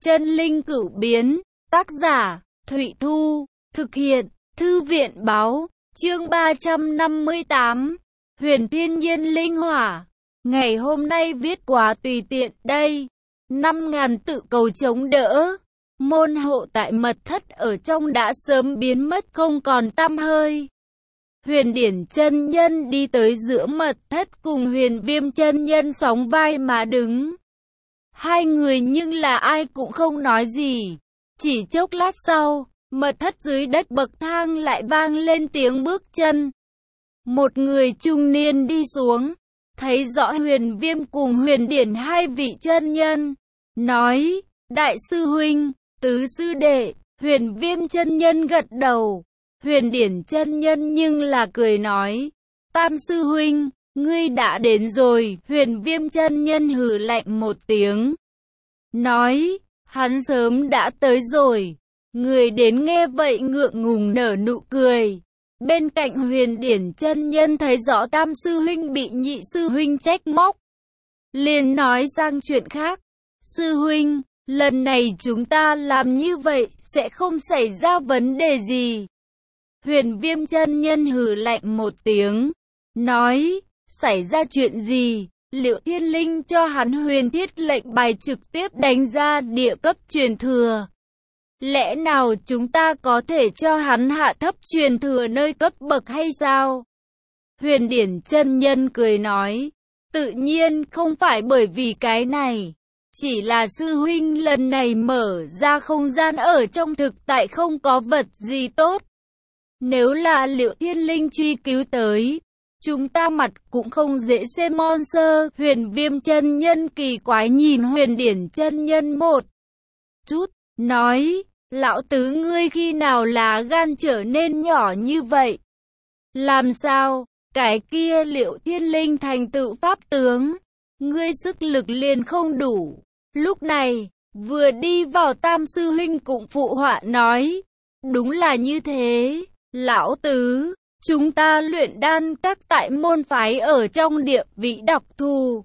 Chân linh cửu biến, tác giả, Thụy Thu, thực hiện, Thư viện báo, chương 358, Huyền Thiên Nhiên Linh Hỏa. Ngày hôm nay viết quá tùy tiện đây. 5.000 tự cầu chống đỡ. Môn hộ tại mật thất ở trong đã sớm biến mất không còn tăm hơi. Huyền Điển chân nhân đi tới giữa mật thất cùng Huyền Viêm chân nhân sóng vai mà đứng. Hai người nhưng là ai cũng không nói gì. Chỉ chốc lát sau, mật thất dưới đất bậc thang lại vang lên tiếng bước chân. Một người trung niên đi xuống, thấy rõ Huyền Viêm cùng Huyền Điển hai vị chân nhân, nói: Đại sư huynh, tứ sư đệ. Huyền Viêm chân nhân gật đầu. Huyền Điển chân nhân nhưng là cười nói: Tam sư huynh, ngươi đã đến rồi. Huyền Viêm chân nhân hừ lạnh một tiếng, nói: Hắn sớm đã tới rồi. Người đến nghe vậy ngượng ngùng nở nụ cười. Bên cạnh Huyền Điển chân nhân thấy rõ tam sư huynh bị nhị sư huynh trách móc, liền nói sang chuyện khác: Sư huynh, lần này chúng ta làm như vậy sẽ không xảy ra vấn đề gì. Huyền Viêm chân nhân hừ lạnh một tiếng, nói: Xảy ra chuyện gì? Liệu Thiên Linh cho hắn huyền thiết lệnh bài trực tiếp đánh ra địa cấp truyền thừa. Lẽ nào chúng ta có thể cho hắn hạ thấp truyền thừa nơi cấp bậc hay sao? Huyền Điển chân nhân cười nói: Tự nhiên không phải bởi vì cái này. Chỉ là sư huynh lần này mở ra không gian ở trong thực tại không có vật gì tốt. Nếu là Liệu Thiên Linh truy cứu tới, chúng ta mặt cũng không dễ xem monster. Huyền Viêm chân nhân kỳ quái nhìn Huyền Điển chân nhân một chút, nói: Lão tứ ngươi khi nào lá gan trở nên nhỏ như vậy? Làm sao? Cái kia Liệu Thiên Linh thành tựu pháp tướng, ngươi sức lực liền không đủ. Lúc này, vừa đi vào tam sư huynh cũng phụ họa nói: Đúng là như thế, lão tứ. Chúng ta luyện đan các tại môn phái ở trong địa vị đặc thù.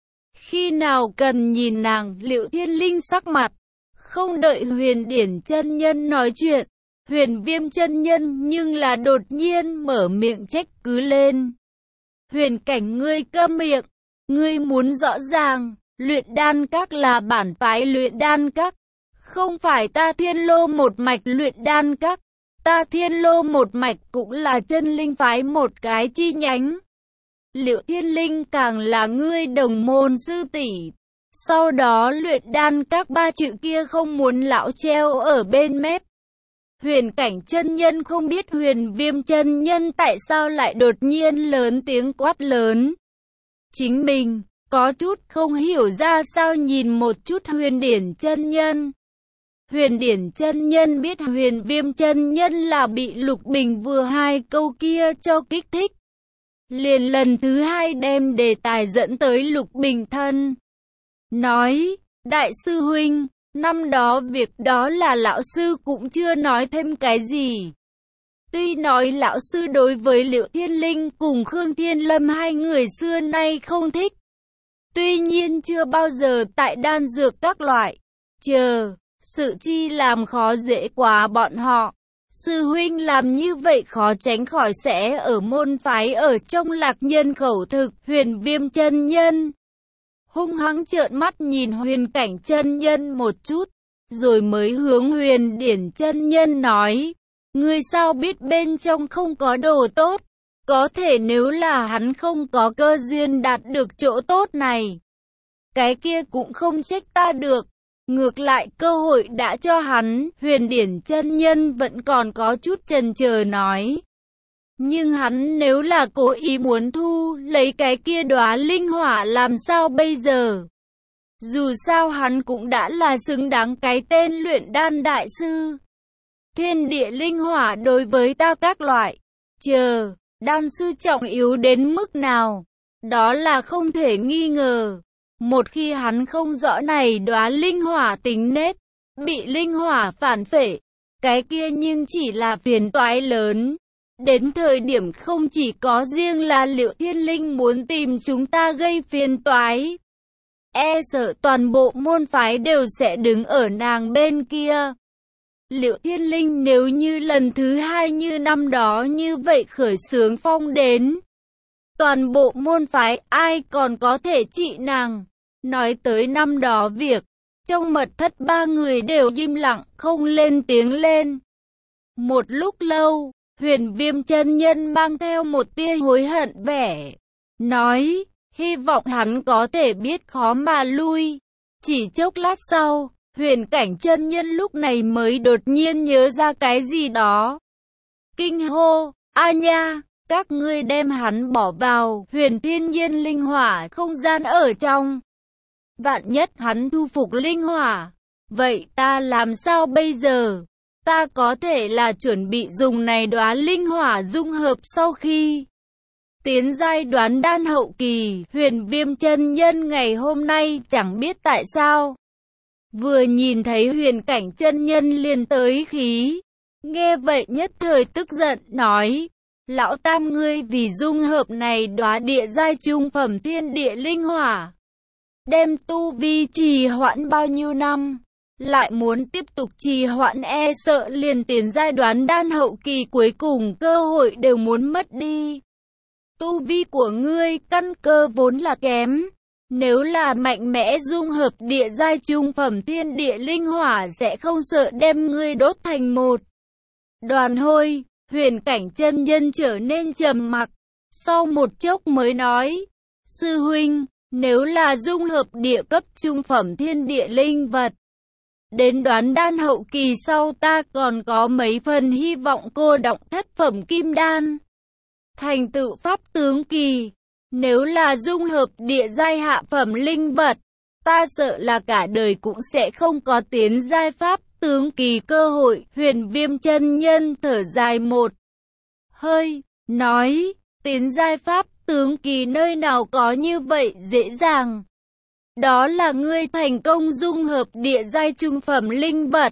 Khi nào cần nhìn nàng. Liệu Thiên Linh sắc mặt, không đợi Huyền Điển chân nhân nói chuyện, Huyền Viêm chân nhân nhưng là đột nhiên mở miệng trách cứ lên: Huyền Cảnh, ngươi câm miệng. Ngươi muốn rõ ràng, luyện đan các là bản phái luyện đan các, không phải ta Thiên Lô một mạch luyện đan các. Ta Thiên Lô một mạch cũng là chân linh phái một cái chi nhánh. Liệu Thiên Linh càng là ngươi đồng môn sư tỷ. Sau đó luyện đan các ba chữ kia không muốn lão treo ở bên mép. Huyền Cảnh chân nhân không biết Huyền Viêm chân nhân tại sao lại đột nhiên lớn tiếng quát lớn. Chính mình có chút không hiểu ra sao nhìn một chút Huyền Điển chân nhân. Huyền Điển chân nhân biết Huyền Viêm chân nhân là bị Lục Bình vừa hai câu kia cho kích thích, liền lần thứ hai đem đề tài dẫn tới Lục Bình thân, nói: Đại sư huynh, năm đó việc đó là lão sư cũng chưa nói thêm cái gì. Tuy nói lão sư đối với Liệu Thiên Linh cùng Khương Thiên Lâm hai người xưa nay không thích, tuy nhiên chưa bao giờ tại đan dược các loại sự chi làm khó dễ quá bọn họ. Sư huynh làm như vậy khó tránh khỏi sẽ ở môn phái ở trong lạc nhân khẩu thực. Huyền Viêm chân nhân hung hăng trợn mắt nhìn Huyền Cảnh chân nhân một chút, rồi mới hướng Huyền Điển chân nhân nói: Ngươi sao biết bên trong không có đồ tốt? Có thể nếu là hắn không có cơ duyên đạt được chỗ tốt này, cái kia cũng không trách ta được. Ngược lại cơ hội đã cho hắn. Huyền Điển chân nhân vẫn còn có chút chần chờ nói: Nhưng hắn nếu là cố ý muốn thu lấy cái kia đóa linh hỏa làm sao bây giờ? Dù sao hắn cũng đã là xứng đáng cái tên luyện đan đại sư. Thiên địa linh hỏa đối với ta các loại đan sư trọng yếu đến mức nào, đó là không thể nghi ngờ. Một khi hắn không rõ này đóa linh hỏa tính nết, bị linh hỏa phản phệ, cái kia nhưng chỉ là phiền toái lớn. Đến thời điểm không chỉ có riêng là Liệu Thiên Linh muốn tìm chúng ta gây phiền toái, e sợ toàn bộ môn phái đều sẽ đứng ở nàng bên kia. Liễu Thiên Linh nếu như lần thứ hai như năm đó như vậy khởi xướng phong đến, toàn bộ môn phái ai còn có thể trị nàng. Nói tới năm đó việc, trong mật thất ba người đều im lặng không lên tiếng lên. Một lúc lâu, Huyền Viêm chân nhân mang theo một tia hối hận vẻ, nói, hy vọng hắn có thể biết khó mà lui. Chỉ chốc lát sau, Huyền Cảnh chân nhân lúc này mới đột nhiên nhớ ra cái gì đó. Kinh hô, a nha, các ngươi đem hắn bỏ vào Huyền Thiên Nhiên linh hỏa không gian ở trong. Vạn nhất hắn thu phục linh hỏa, vậy ta làm sao bây giờ? Ta có thể là chuẩn bị dùng này đóa linh hỏa dung hợp sau khi tiến giai đoán đan hậu kỳ. Huyền Viêm chân nhân ngày hôm nay chẳng biết tại sao, vừa nhìn thấy Huyền Cảnh chân nhân liền tới khí. Nghe vậy nhất thời tức giận nói, lão tam ngươi vì dung hợp này đóa địa giai trung phẩm thiên địa linh hỏa, đem tu vi trì hoãn bao nhiêu năm, lại muốn tiếp tục trì hoãn e sợ liền tiến giai đoán đan hậu kỳ cuối cùng cơ hội đều muốn mất đi. Tu vi của ngươi căn cơ vốn là kém, nếu là mạnh mẽ dung hợp địa giai trung phẩm thiên địa linh hỏa sẽ không sợ đem ngươi đốt thành một đoàn hôi. Huyền Cảnh chân nhân trở nên trầm mặc, sau một chốc mới nói, sư huynh, nếu là dung hợp địa cấp trung phẩm thiên địa linh vật, đến đoán đan hậu kỳ sau ta còn có mấy phần hy vọng cô động thất phẩm kim đan, thành tựu pháp tướng kỳ. Nếu là dung hợp địa giai hạ phẩm linh vật, ta sợ là cả đời cũng sẽ không có tiến giai pháp tướng kỳ cơ hội. Huyền Viêm chân nhân thở dài một hơi, nói, tiến giai pháp tướng kỳ nơi nào có như vậy dễ dàng. Đó là ngươi thành công dung hợp địa giai trung phẩm linh vật,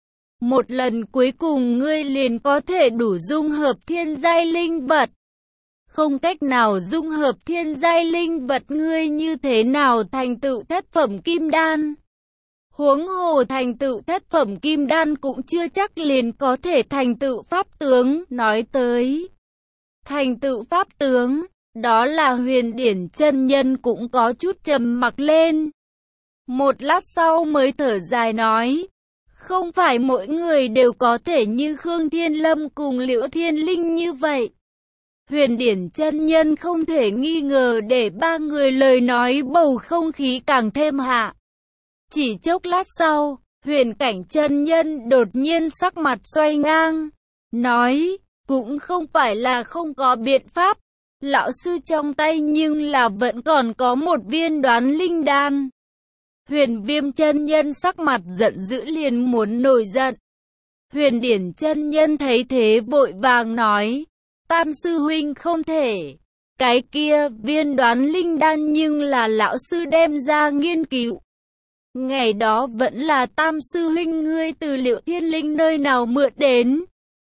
một lần cuối cùng ngươi liền có thể đủ dung hợp thiên giai linh vật. Không cách nào dung hợp thiên giai linh vật, ngươi như thế nào thành tựu thất phẩm kim đan? Huống hồ thành tựu thất phẩm kim đan cũng chưa chắc liền có thể thành tựu pháp tướng. Nói tới thành tựu pháp tướng, đó là Huyền Điển chân nhân cũng có chút trầm mặc lên. Một lát sau mới thở dài nói, không phải mỗi người đều có thể như Khương Thiên Lâm cùng Liễu Thiên Linh như vậy. Huyền Điển chân nhân không thể nghi ngờ để ba người lời nói bầu không khí càng thêm hạ. Chỉ chốc lát sau, Huyền Cảnh chân nhân đột nhiên sắc mặt xoay ngang, nói, cũng không phải là không có biện pháp, lão sư trong tay nhưng là vẫn còn có một viên đoán linh đan. Huyền Viêm chân nhân sắc mặt giận dữ liền muốn nổi giận. Huyền Điển chân nhân thấy thế vội vàng nói, Tam sư huynh không thể, cái kia viên đoán linh đan nhưng là lão sư đem ra nghiên cứu. Ngày đó vẫn là Tam sư huynh ngươi từ Liễu Thiên Linh nơi nào mượn đến.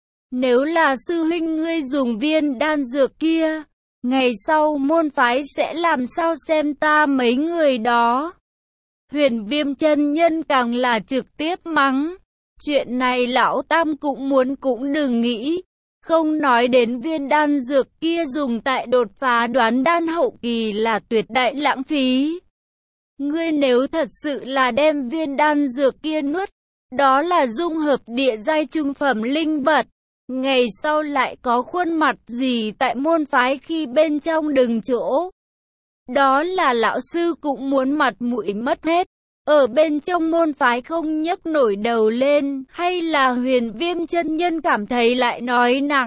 Nếu là sư huynh ngươi dùng viên đan dược kia, ngày sau môn phái sẽ làm sao xem ta mấy người đó. Huyền Viêm chân nhân càng là trực tiếp mắng, chuyện này lão Tam cũng muốn cũng đừng nghĩ. Không nói đến viên đan dược kia dùng tại đột phá đoán đan hậu kỳ là tuyệt đại lãng phí. Ngươi nếu thật sự là đem viên đan dược kia nuốt, đó là dung hợp địa giai trung phẩm linh vật. Ngày sau lại có khuôn mặt gì tại môn phái khi bên trong đừng chỗ. Đó là lão sư cũng muốn mặt mũi mất hết. Ở bên trong môn phái không nhấc nổi đầu lên, hay là Huyền Viêm chân nhân cảm thấy lại nói nặng.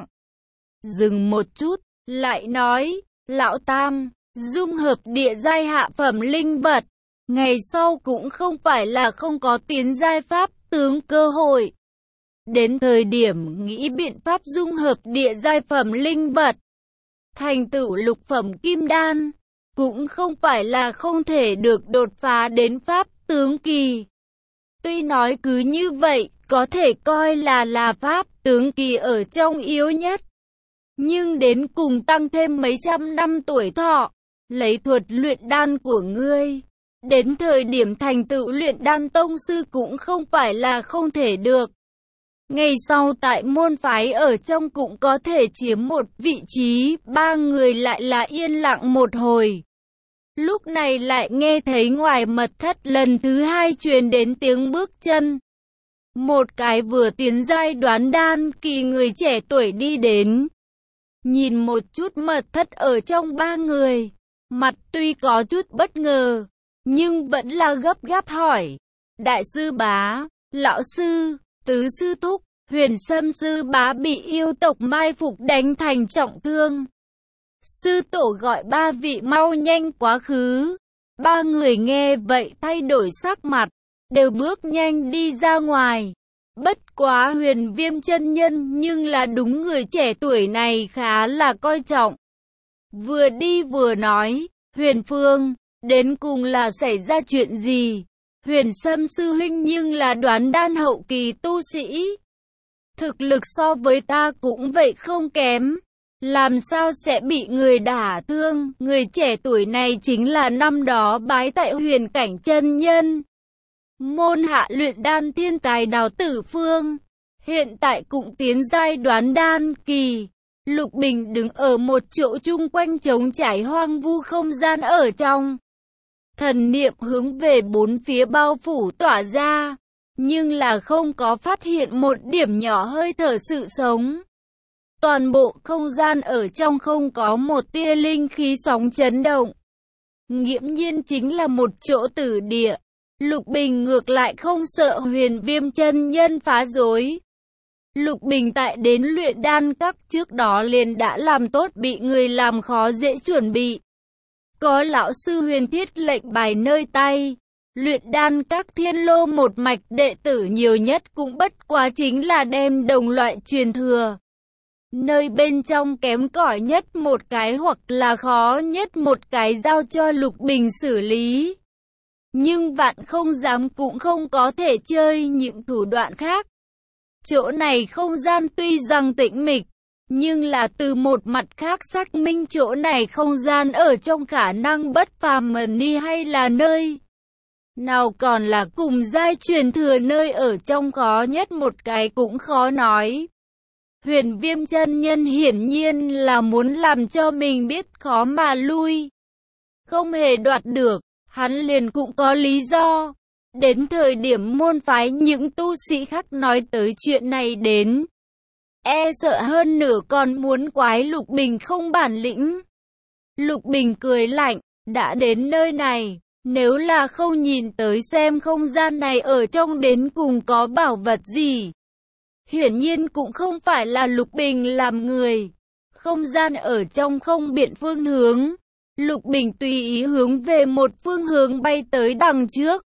Dừng một chút, lại nói, lão Tam, dung hợp địa giai hạ phẩm linh vật, ngày sau cũng không phải là không có tiến giai pháp tướng cơ hội. Đến thời điểm nghĩ biện pháp dung hợp địa giai phẩm linh vật, thành tựu lục phẩm kim đan, cũng không phải là không thể được đột phá đến pháp tướng kỳ. Tuy nói cứ như vậy, có thể coi là pháp tướng kỳ ở trong yếu nhất. Nhưng đến cùng tăng thêm mấy trăm năm tuổi thọ, lấy thuật luyện đan của ngươi, Đến thời điểm thành tựu luyện đan tông sư cũng không phải là không thể được. Ngày sau tại môn phái ở trong cũng có thể chiếm một vị trí, ba người lại là yên lặng một hồi. Lúc này lại nghe thấy ngoài mật thất lần thứ hai truyền đến tiếng bước chân. Một cái vừa tiến giai đoán đan kỳ người trẻ tuổi đi đến. Nhìn một chút mật thất ở trong ba người, mặt tuy có chút bất ngờ, nhưng vẫn là gấp gáp hỏi. Đại sư bá, lão sư, tứ sư thúc, Huyền Sâm sư bá bị yêu tộc mai phục đánh thành trọng thương. Sư tổ gọi ba vị mau nhanh quá khứ. Ba người nghe vậy thay đổi sắc mặt, đều bước nhanh đi ra ngoài. Bất quá Huyền Viêm chân nhân nhưng là đúng người trẻ tuổi này khá là coi trọng. Vừa đi vừa nói, Huyền Phương, đến cùng là xảy ra chuyện gì? Huyền Sâm sư huynh nhưng là đoán đan hậu kỳ tu sĩ. Thực lực so với ta cũng vậy không kém. Làm sao sẽ bị người đả thương? Người trẻ tuổi này chính là năm đó bái tại Huyền Cảnh chân nhân. Môn hạ luyện đan thiên tài Đào Tử Phương. Hiện tại cũng tiến giai đoán đan kỳ. Lục Bình đứng ở một chỗ chung quanh trống trải hoang vu không gian ở trong. Thần niệm hướng về bốn phía bao phủ tỏa ra. Nhưng là không có phát hiện một điểm nhỏ hơi thở sự sống. Toàn bộ không gian ở trong không có một tia linh khí sóng chấn động. Nghiễm nhiên chính là một chỗ tử địa. Lục Bình ngược lại không sợ Huyền Viêm chân nhân phá rối. Lục Bình tại đến luyện đan các trước đó liền đã làm tốt bị người làm khó dễ chuẩn bị. Có lão sư Huyền Thiết lệnh bài nơi tay. Luyện đan các thiên lô một mạch đệ tử nhiều nhất cũng bất quá chính là đem đồng loại truyền thừa. Nơi bên trong kém cỏi nhất một cái hoặc là khó nhất một cái giao cho Lục Bình xử lý. Nhưng vạn không dám cũng không có thể chơi những thủ đoạn khác. Chỗ này không gian tuy rằng tĩnh mịch, nhưng là từ một mặt khác xác minh chỗ này không gian ở trong khả năng bất phàm ni hay là nơi. Nào còn là cùng giai truyền thừa nơi ở trong khó nhất một cái cũng khó nói. Huyền Viêm chân nhân hiển nhiên là muốn làm cho mình biết khó mà lui. Không hề đoạt được, hắn liền cũng có lý do. Đến thời điểm môn phái những tu sĩ khác nói tới chuyện này đến. E sợ hơn nửa còn muốn quái Lục Bình không bản lĩnh. Lục Bình cười lạnh, đã đến nơi này. Nếu là không nhìn tới xem không gian này ở trong đến cùng có bảo vật gì. Hiển nhiên cũng không phải là Lục Bình làm người. Không gian ở trong không biện phương hướng. Lục Bình tùy ý hướng về một phương hướng bay tới đằng trước.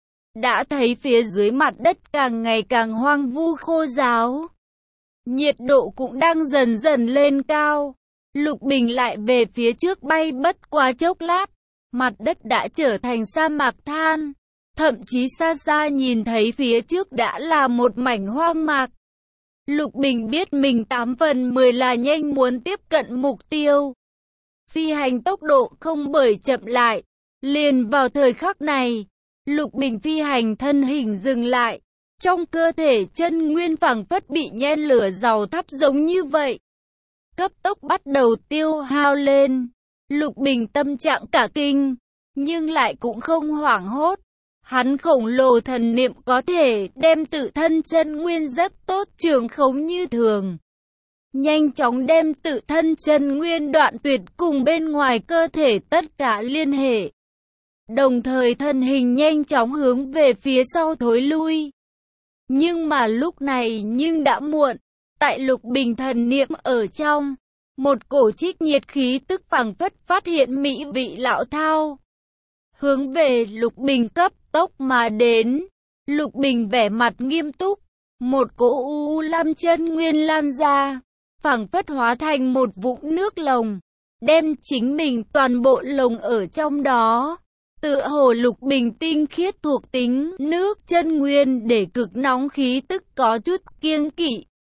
Đã thấy phía dưới mặt đất càng ngày càng hoang vu khô ráo. Nhiệt độ cũng đang dần dần lên cao. Lục Bình lại về phía trước bay bất quá chốc lát. Mặt đất đã trở thành sa mạc than. Thậm chí xa xa nhìn thấy phía trước đã là một mảnh hoang mạc. Lục Bình biết mình 8 phần 10 là nhanh muốn tiếp cận mục tiêu. Phi hành tốc độ không bởi chậm lại. Liền vào thời khắc này, Lục Bình phi hành thân hình dừng lại. Trong cơ thể chân nguyên phảng phất bị nhen lửa dầu thắp giống như vậy. Cấp tốc bắt đầu tiêu hao lên. Lục Bình tâm trạng cả kinh, nhưng lại cũng không hoảng hốt. Hắn khổng lồ thần niệm có thể đem tự thân chân nguyên rất tốt trường khống như thường. Nhanh chóng đem tự thân chân nguyên đoạn tuyệt cùng bên ngoài cơ thể tất cả liên hệ. Đồng thời thân hình nhanh chóng hướng về phía sau thối lui. Nhưng mà lúc này nhưng đã muộn. Tại Lục Bình thần niệm ở trong, một cổ trích nhiệt khí tức phảng phất phát hiện mỹ vị lão thao. Hướng về Lục Bình cấp tốc mà đến. Lục Bình vẻ mặt nghiêm túc. Một cỗ u lam chân nguyên lan ra. Phảng phất hóa thành một vũng nước lồng. Đem chính mình toàn bộ lồng ở trong đó. Tựa hồ Lục Bình tinh khiết thuộc tính nước chân nguyên để cực nóng khí tức có chút kiêng kỵ.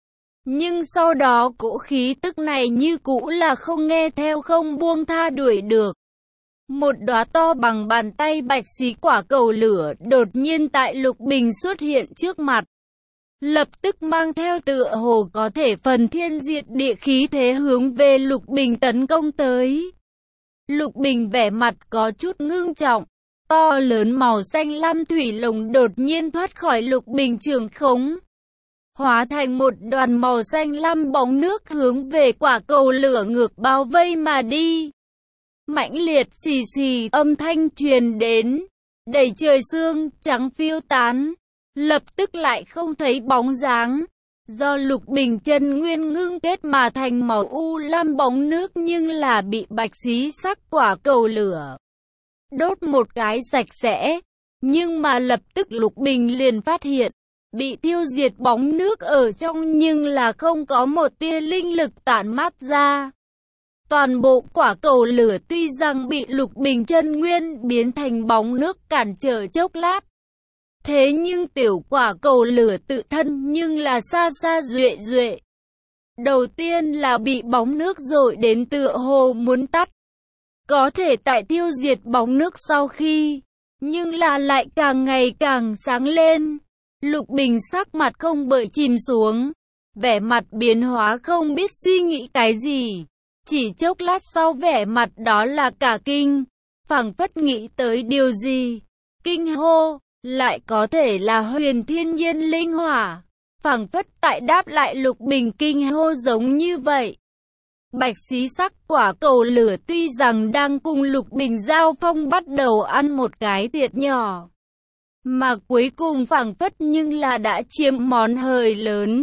Nhưng sau đó cỗ khí tức này như cũ là không nghe theo không buông tha đuổi được. Một đóa to bằng bàn tay bạch xí quả cầu lửa đột nhiên tại Lục Bình xuất hiện trước mặt. Lập tức mang theo tựa hồ có thể phần thiên diệt địa khí thế hướng về Lục Bình tấn công tới. Lục Bình vẻ mặt có chút ngưng trọng. To lớn màu xanh lam thủy lồng đột nhiên thoát khỏi Lục Bình trường khống, hóa thành một đoàn màu xanh lam bóng nước hướng về quả cầu lửa ngược bao vây mà đi. Mãnh liệt xì xì âm thanh truyền đến, đầy trời sương trắng phiêu tán, lập tức lại không thấy bóng dáng. Do Lục Bình chân nguyên ngưng kết mà thành màu u lam bóng nước nhưng là bị bạch xí sắc quả cầu lửa đốt một cái sạch sẽ. Nhưng mà lập tức Lục Bình liền phát hiện, bị tiêu diệt bóng nước ở trong nhưng là không có một tia linh lực tản mát ra. Toàn bộ quả cầu lửa tuy rằng bị Lục Bình chân nguyên biến thành bóng nước cản trở chốc lát, thế nhưng tiểu quả cầu lửa tự thân nhưng là xa xa duệ duệ. Đầu tiên là bị bóng nước dội đến tựa hồ muốn tắt. Có thể tại tiêu diệt bóng nước sau khi, nhưng là lại càng ngày càng sáng lên. Lục Bình sắc mặt không bởi chìm xuống, vẻ mặt biến hóa không biết suy nghĩ cái gì. Chỉ chốc lát sau vẻ mặt đó là cả kinh, phảng phất nghĩ tới điều gì. Kinh hô, lại có thể là Huyền Thiên Nhiên Linh Hỏa. Phảng phất tại đáp lại Lục Bình kinh hô giống như vậy. Bạch xí sắc quả cầu lửa tuy rằng đang cùng Lục Bình giao phong bắt đầu ăn một cái thiệt nhỏ, mà cuối cùng phảng phất nhưng là đã chiếm món hời lớn.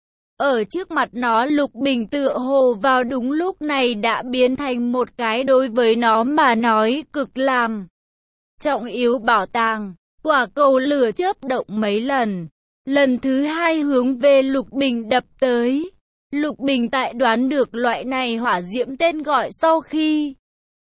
Ở trước mặt nó Lục Bình tựa hồ vào đúng lúc này đã biến thành một cái đối với nó mà nói cực làm trọng yếu bảo tàng. Quả cầu lửa chớp động mấy lần, lần thứ hai hướng về Lục Bình đập tới. Lục Bình tại đoán được loại này hỏa diễm tên gọi sau khi,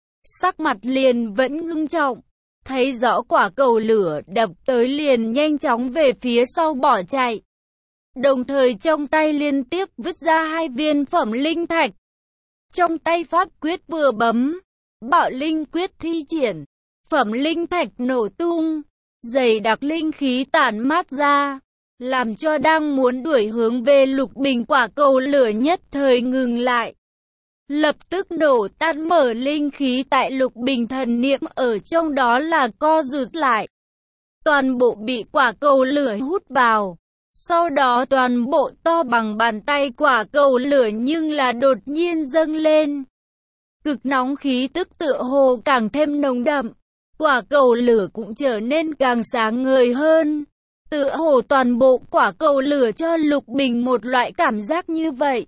sắc mặt liền vẫn ngưng trọng, thấy rõ quả cầu lửa đập tới liền nhanh chóng về phía sau bỏ chạy. Đồng thời trong tay liên tiếp vứt ra 2 viên phẩm linh thạch. Trong tay pháp quyết vừa bấm, Bạo Linh quyết thi triển, phẩm linh thạch nổ tung, dày đặc linh khí tản mát ra, làm cho đang muốn đuổi hướng về Lục Bình quả cầu lửa nhất thời ngừng lại. Lập tức nổ tan, mở linh khí tại Lục Bình thần niệm ở trong đó là co rụt lại. Toàn bộ bị quả cầu lửa hút vào. Sau đó toàn bộ to bằng bàn tay quả cầu lửa nhưng là đột nhiên dâng lên. Cực nóng khí tức tựa hồ càng thêm nồng đậm. Quả cầu lửa cũng trở nên càng sáng ngời hơn. Tựa hồ toàn bộ quả cầu lửa cho Lục Bình một loại cảm giác như vậy.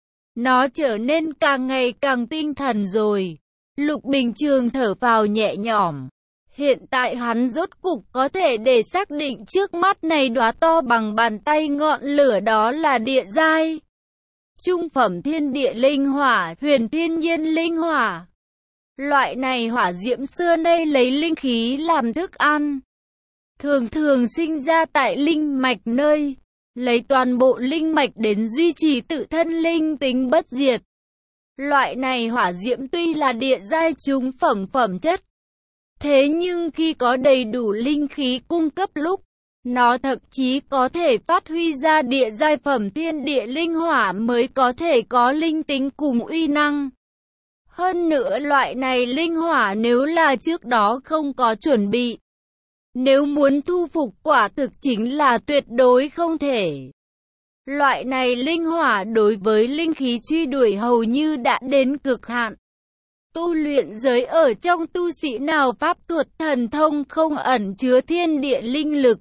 Nó trở nên càng ngày càng tinh thần rồi. Lục Bình trường thở phào nhẹ nhõm. Hiện tại hắn rốt cục có thể để xác định trước mắt này đóa to bằng bàn tay ngọn lửa đó là địa giai trung phẩm thiên địa linh hỏa, Huyền Thiên Nhiên Linh Hỏa. Loại này hỏa diễm xưa nay lấy linh khí làm thức ăn, thường thường sinh ra tại linh mạch nơi, lấy toàn bộ linh mạch đến duy trì tự thân linh tính bất diệt. Loại này hỏa diễm tuy là địa giai trung phẩm chất, thế nhưng khi có đầy đủ linh khí cung cấp lúc, nó thậm chí có thể phát huy ra địa giai phẩm thiên địa linh hỏa mới có thể có linh tính cùng uy năng. Hơn nữa loại này linh hỏa nếu là trước đó không có chuẩn bị, nếu muốn thu phục quả thực chính là tuyệt đối không thể. Loại này linh hỏa đối với linh khí truy đuổi hầu như đã đến cực hạn. Tu luyện giới ở trong tu sĩ nào pháp thuật thần thông không ẩn chứa thiên địa linh lực.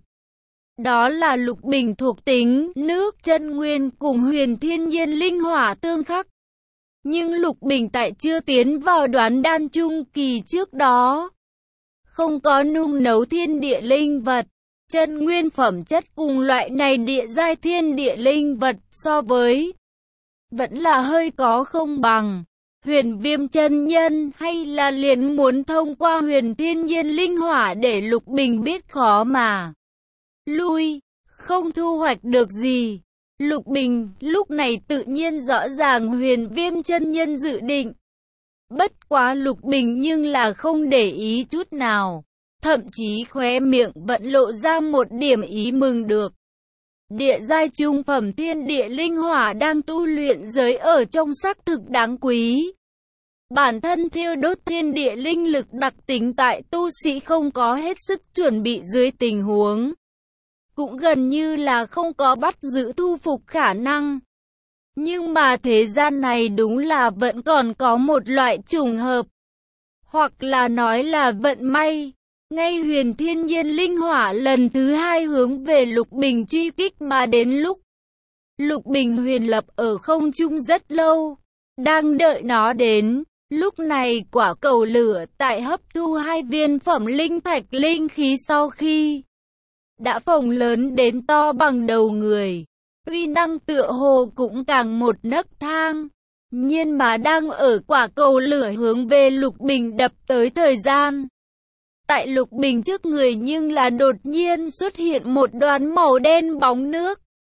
Đó là Lục Bình thuộc tính, nước chân nguyên cùng Huyền Thiên Nhiên Linh Hỏa tương khắc. Nhưng Lục Bình tại chưa tiến vào đoán đan trung kỳ trước đó, không có nung nấu thiên địa linh vật, chân nguyên phẩm chất cùng loại này địa giai thiên địa linh vật so với, vẫn là hơi có không bằng. Huyền Viêm chân nhân hay là liền muốn thông qua Huyền Thiên Nhiên Linh Hỏa để Lục Bình biết khó mà lui, không thu hoạch được gì. Lục Bình lúc này tự nhiên rõ ràng Huyền Viêm chân nhân dự định. Bất quá Lục Bình nhưng là không để ý chút nào, thậm chí khóe miệng vẫn lộ ra một điểm ý mừng được. Địa giai trung phẩm thiên địa linh hỏa đang tu luyện giới ở trong xác thực đáng quý. Bản thân thiêu đốt thiên địa linh lực đặc tính tại tu sĩ không có hết sức chuẩn bị dưới tình huống, cũng gần như là không có bắt giữ thu phục khả năng. Nhưng mà thế gian này đúng là vẫn còn có một loại trùng hợp, hoặc là nói là vận may. Ngay Huyền Thiên Nhiên linh hỏa lần thứ hai hướng về Lục Bình truy kích mà đến lúc Lục Bình huyền lập ở không trung rất lâu, đang đợi nó đến. Lúc này quả cầu lửa tại hấp thu 2 viên phẩm linh thạch linh khí sau khi đã phồng lớn đến to bằng đầu người, uy năng tựa hồ cũng càng một nấc thang. Nhưng mà đang ở quả cầu lửa hướng về Lục Bình đập tới thời gian, tại Lục Bình trước người nhưng là đột nhiên xuất hiện một đoàn màu đen bóng nước.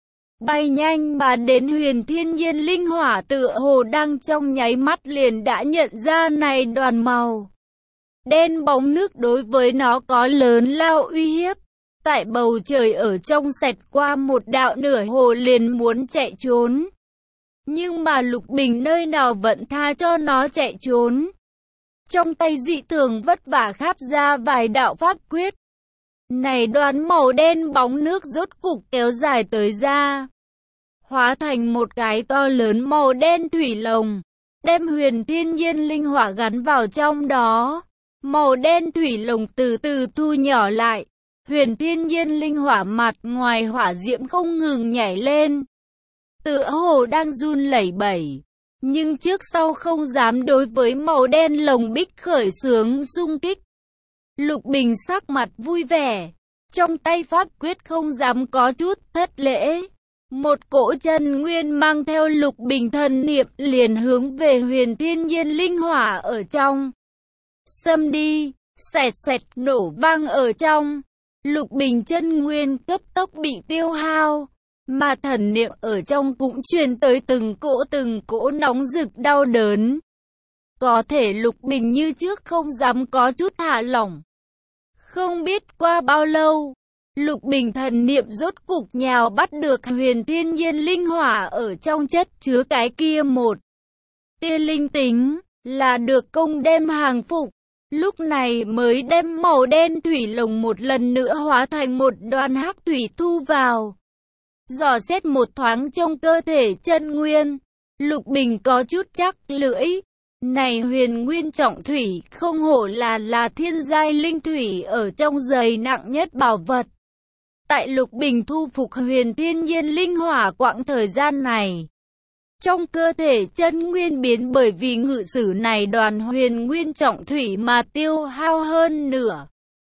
Bay nhanh mà đến Huyền Thiên Nhiên linh hỏa tựa hồ đang trong nháy mắt liền đã nhận ra này đoàn màu đen bóng nước đối với nó có lớn lao uy hiếp. Tại bầu trời ở trong xẹt qua một đạo nửa hồ liền muốn chạy trốn. Nhưng mà Lục Bình nơi nào vẫn tha cho nó chạy trốn. Trong tay dị thường vất vả kháp ra vài đạo pháp quyết. Này đoàn màu đen bóng nước rốt cục kéo dài tới ra, hóa thành một cái to lớn màu đen thủy lồng, đem Huyền Thiên Nhiên linh hỏa gắn vào trong đó. Màu đen thủy lồng từ từ thu nhỏ lại, Huyền Thiên Nhiên linh hỏa mặt ngoài hỏa diễm không ngừng nhảy lên, tựa hồ đang run lẩy bẩy, nhưng trước sau không dám đối với màu đen lồng bích khởi xướng xung kích. Lục Bình sắc mặt vui vẻ, trong tay pháp quyết không dám có chút thất lễ. Một cỗ chân nguyên mang theo Lục Bình thần niệm liền hướng về Huyền Thiên Nhiên linh hỏa ở trong xâm đi, xẹt xẹt nổ vang ở trong. Lục Bình chân nguyên cấp tốc bị tiêu hao, mà thần niệm ở trong cũng truyền tới từng cỗ nóng rực đau đớn. Có thể Lục Bình như trước không dám có chút thả lỏng. Không biết qua bao lâu, Lục Bình thần niệm rốt cục nhào bắt được Huyền Thiên Nhiên linh hỏa ở trong chất chứa cái kia một tia linh tính, là được công đem hàng phục. Lúc này mới đem màu đen thủy lồng một lần nữa hóa thành một đoàn hắc thủy thu vào. Dò xét một thoáng trong cơ thể chân nguyên, Lục Bình có chút chắc lưỡi. Này huyền nguyên trọng thủy không hổ là thiên giai linh thủy ở trong giày nặng nhất bảo vật. Tại Lục Bình thu phục Huyền Thiên Nhiên linh hỏa quãng thời gian này, trong cơ thể chân nguyên biến bởi vì ngự sử này đoàn huyền nguyên trọng thủy mà tiêu hao hơn nửa.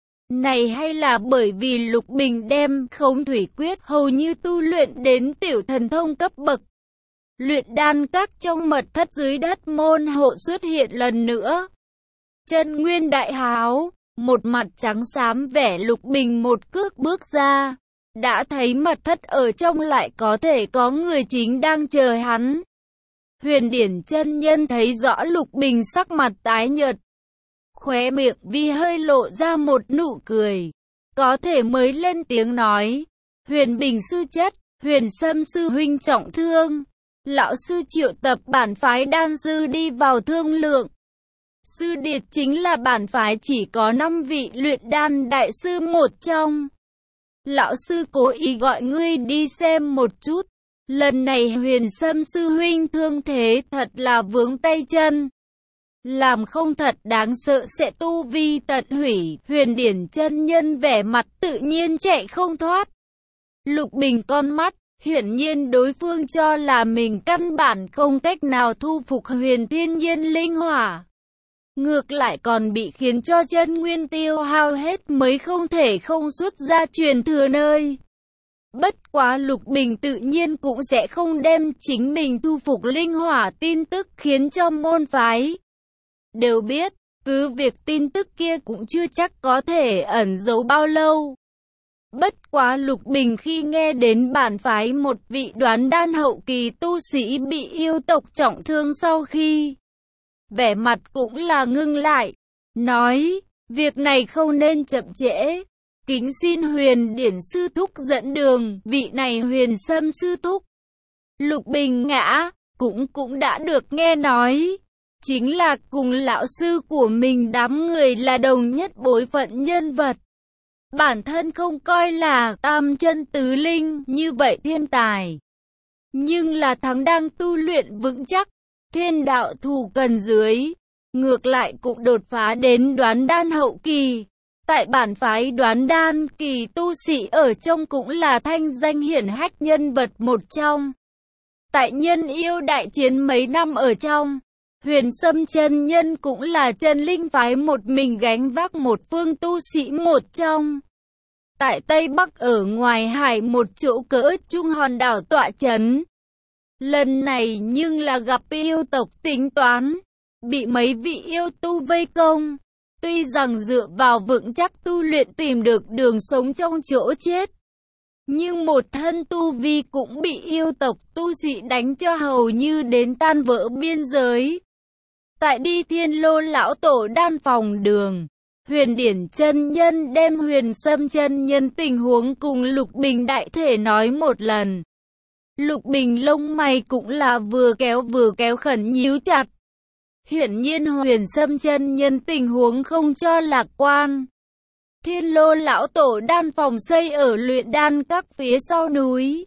Này hay là bởi vì Lục Bình đem Khống Thủy Quyết hầu như tu luyện đến tiểu thần thông cấp bậc. Luyện đan các trong mật thất dưới đất môn hộ xuất hiện lần nữa. Chân nguyên đại háo, một mặt trắng xám vẻ Lục Bình một cước bước ra. Đã thấy mật thất ở trong lại có thể có người chính đang chờ hắn. Huyền Điển chân nhân thấy rõ Lục Bình sắc mặt tái nhợt, khóe miệng vì hơi lộ ra một nụ cười, có thể mới lên tiếng nói: Huyền Bình sư chất, Huyền Sâm sư huynh trọng thương, lão sư triệu tập bản phái đan sư đi vào thương lượng. Sư điệt chính là bản phái chỉ có 5 vị luyện đan đại sư một trong. Lão sư cố ý gọi ngươi đi xem một chút. Lần này Huyền Sâm sư huynh thương thế thật là vướng tay chân, làm không thật đáng sợ sẽ tu vi tận hủy. Huyền Điển chân nhân vẻ mặt tự nhiên chạy không thoát. Lục Bình con mắt, hiển nhiên đối phương cho là mình căn bản không cách nào thu phục Huyền Thiên Nhiên linh hỏa. Ngược lại còn bị khiến cho chân nguyên tiêu hao hết mới không thể không xuất ra truyền thừa nơi. Bất quá Lục Bình tự nhiên cũng sẽ không đem chính mình thu phục linh hỏa tin tức khiến cho môn phái đều biết, cứ việc tin tức kia cũng chưa chắc có thể ẩn giấu bao lâu. Bất quá Lục Bình khi nghe đến bản phái một vị đoán đan hậu kỳ tu sĩ bị yêu tộc trọng thương sau khi vẻ mặt cũng là ngưng lại, nói, việc này không nên chậm trễ. Kính xin Huyền Điển sư thúc dẫn đường, vị này Huyền Sâm sư thúc. Lục Bình Ngã, cũng đã được nghe nói. Chính là cùng lão sư của mình đám người là đồng nhất bối phận nhân vật. Bản thân không coi là tam chân tứ linh như vậy thiên tài. Nhưng là thắng đang tu luyện vững chắc, thiên đạo thủ cần dưới. Ngược lại cũng đột phá đến đoán đan hậu kỳ. Tại bản phái đoán đan kỳ tu sĩ ở trong cũng là thanh danh hiển hách nhân vật một trong. Tại nhân yêu đại chiến mấy năm ở trong, Huyền Sâm chân nhân cũng là chân linh phái một mình gánh vác một phương tu sĩ một trong. Tại Tây Bắc ở ngoài hải một chỗ cỡ trung hòn đảo tọa chấn. Lần này nhưng là gặp yêu tộc tính toán, bị mấy vị yêu tu vây công. Tuy rằng dựa vào vững chắc tu luyện tìm được đường sống trong chỗ chết, nhưng một thân tu vi cũng bị yêu tộc tu sĩ đánh cho hầu như đến tan vỡ biên giới. Tại Đi Thiên Lô lão tổ đan phòng đường, Huyền Điển chân nhân đem Huyền Sâm chân nhân tình huống cùng Lục Bình đại thể nói một lần. Lục Bình lông mày cũng là vừa kéo khẩn nhíu chặt. Hiển nhiên Huyền Sâm chân nhân tình huống không cho lạc quan. Thiên Lô lão tổ đan phòng xây ở luyện đan các phía sau núi.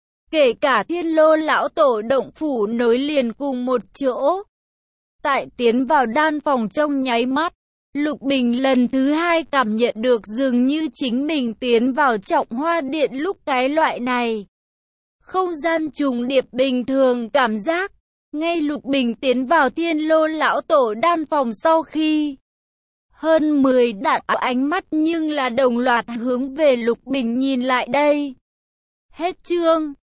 Kể cả Thiên Lô lão tổ động phủ nối liền cùng một chỗ. Tại tiến vào đan phòng trong nháy mắt, Lục Bình lần thứ hai cảm nhận được dường như chính mình tiến vào Trọng Hoa Điện lúc cái loại này. Không gian trùng điệp bình thường cảm giác. Ngay Lục Bình tiến vào Thiên Lô lão tổ đan phòng sau khi hơn 10 đạo ánh mắt nhưng là đồng loạt hướng về Lục Bình nhìn lại đây. Hết chương.